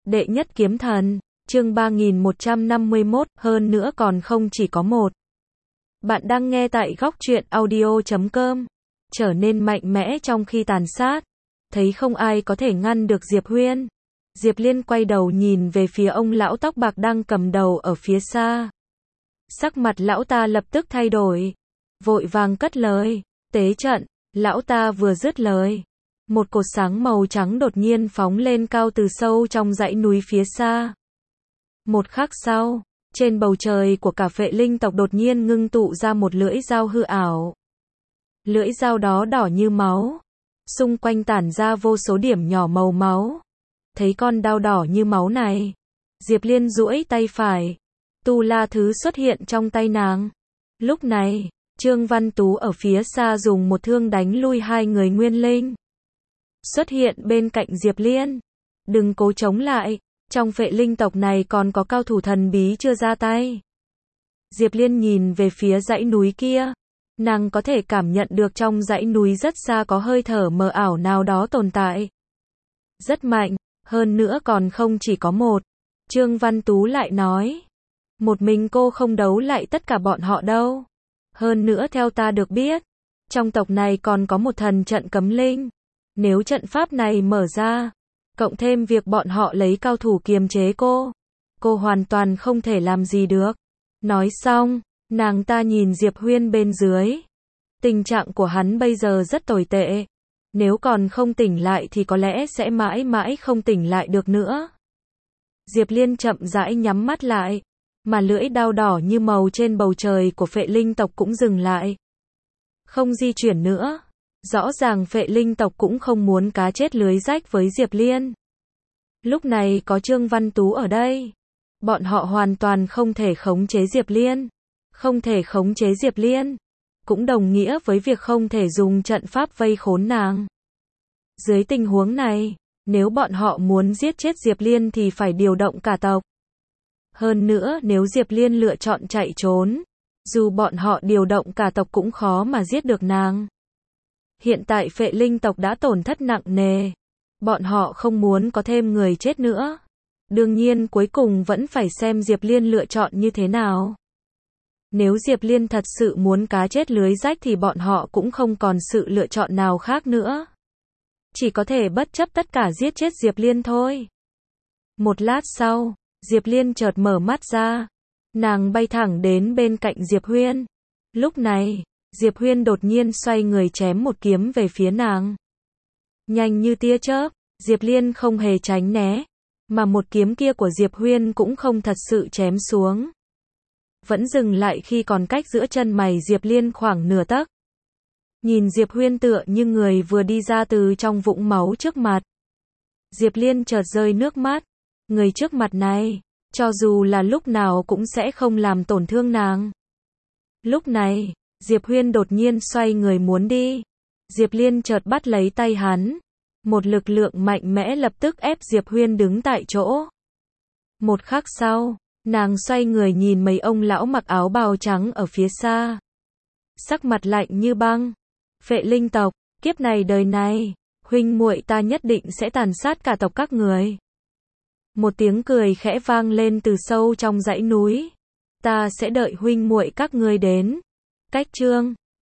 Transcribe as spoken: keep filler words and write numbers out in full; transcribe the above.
Đệ nhất kiếm thần, chương ba nghìn một trăm năm mươi mốt, hơn nữa còn không chỉ có một. Bạn đang nghe tại góc truyện audio chấm com. Trở nên mạnh mẽ trong khi tàn sát. Thấy không ai có thể ngăn được Diệp Huyên. Diệp Liên quay đầu nhìn về phía ông lão tóc bạc đang cầm đầu ở phía xa. Sắc mặt lão ta lập tức thay đổi. Vội vàng cất lời. Tế trận, lão ta vừa dứt lời. Một cột sáng màu trắng đột nhiên phóng lên cao từ sâu trong dãy núi phía xa. Một khắc sau, trên bầu trời của cả Phệ Linh tộc đột nhiên ngưng tụ ra một lưỡi dao hư ảo. Lưỡi dao đó đỏ như máu, xung quanh tản ra vô số điểm nhỏ màu máu. Thấy con đao đỏ như máu này, Diệp Liên duỗi tay phải, tu la thứ xuất hiện trong tay nàng. Lúc này, Trương Văn Tú ở phía xa dùng một thương đánh lui hai người nguyên linh. Xuất hiện bên cạnh Diệp Liên. Đừng cố chống lại, trong Phệ Linh tộc này còn có cao thủ thần bí chưa ra tay. Diệp Liên nhìn về phía dãy núi kia. Nàng có thể cảm nhận được trong dãy núi rất xa có hơi thở mờ ảo nào đó tồn tại. Rất mạnh, hơn nữa còn không chỉ có một. Trương Văn Tú lại nói. Một mình cô không đấu lại tất cả bọn họ đâu. Hơn nữa theo ta được biết, trong tộc này còn có một thần trận cấm linh. Nếu trận pháp này mở ra, cộng thêm việc bọn họ lấy cao thủ kiềm chế cô, cô hoàn toàn không thể làm gì được. Nói xong, nàng ta nhìn Diệp Huyên bên dưới. Tình trạng của hắn bây giờ rất tồi tệ. Nếu còn không tỉnh lại thì có lẽ sẽ mãi mãi không tỉnh lại được nữa. Diệp Liên chậm rãi nhắm mắt lại, mà lưỡi đao đỏ như màu trên bầu trời của Phệ Linh tộc cũng dừng lại. Không di chuyển nữa. Rõ ràng Phệ Linh tộc cũng không muốn cá chết lưới rách với Diệp Liên. Lúc này có Trương Văn Tú ở đây. Bọn họ hoàn toàn không thể khống chế Diệp Liên. Không thể khống chế Diệp Liên. Cũng đồng nghĩa với việc không thể dùng trận pháp vây khốn nàng. Dưới tình huống này, nếu bọn họ muốn giết chết Diệp Liên thì phải điều động cả tộc. Hơn nữa nếu Diệp Liên lựa chọn chạy trốn, dù bọn họ điều động cả tộc cũng khó mà giết được nàng. Hiện tại Phệ Linh tộc đã tổn thất nặng nề. Bọn họ không muốn có thêm người chết nữa. Đương nhiên cuối cùng vẫn phải xem Diệp Liên lựa chọn như thế nào. Nếu Diệp Liên thật sự muốn cá chết lưới rách thì bọn họ cũng không còn sự lựa chọn nào khác nữa. Chỉ có thể bất chấp tất cả giết chết Diệp Liên thôi. Một lát sau, Diệp Liên chợt mở mắt ra. Nàng bay thẳng đến bên cạnh Diệp Huyên. Lúc này, Diệp Huyên đột nhiên xoay người chém một kiếm về phía nàng. Nhanh như tia chớp, Diệp Liên không hề tránh né, mà một kiếm kia của Diệp Huyên cũng không thật sự chém xuống. Vẫn dừng lại khi còn cách giữa chân mày Diệp Liên khoảng nửa tấc. Nhìn Diệp Huyên tựa như người vừa đi ra từ trong vũng máu trước mặt. Diệp Liên chợt rơi nước mắt. Người trước mặt này, cho dù là lúc nào cũng sẽ không làm tổn thương nàng. Lúc này, Diệp Huyên đột nhiên xoay người muốn đi. Diệp Liên chợt bắt lấy tay hắn. Một lực lượng mạnh mẽ lập tức ép Diệp Huyên đứng tại chỗ. Một khắc sau, nàng xoay người nhìn mấy ông lão mặc áo bào trắng ở phía xa. Sắc mặt lạnh như băng. Phệ Linh tộc, kiếp này đời này, huynh muội ta nhất định sẽ tàn sát cả tộc các người. Một tiếng cười khẽ vang lên từ sâu trong dãy núi. Ta sẽ đợi huynh muội các ngươi đến. Cách chương